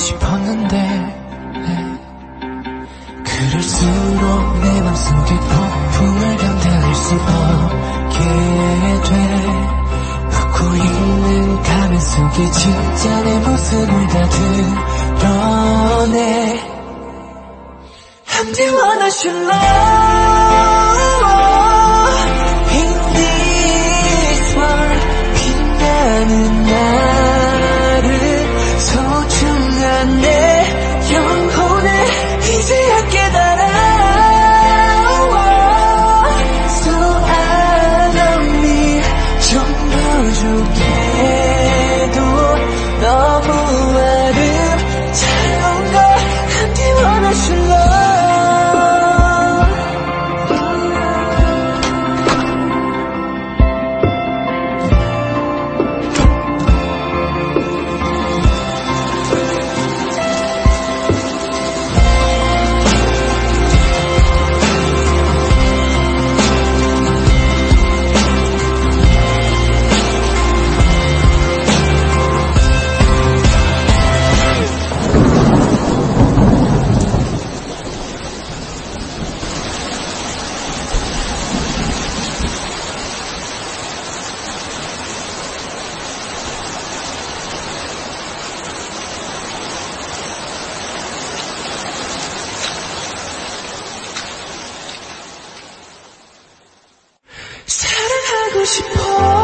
싶었는데 그럴수록 내 맘속에 폭풍을 감당할 수 없게 돼. 웃고 있는 가면 속에 진짜 내 모습을 다 드러내. I'm the one I should love in this world. 빛나는 나를 소중한 내 영혼을 이제야 깨달아. So I love me. 좀 부족해도 너무 아름다운 걸 I'm the one I should love. 사랑하고 싶어.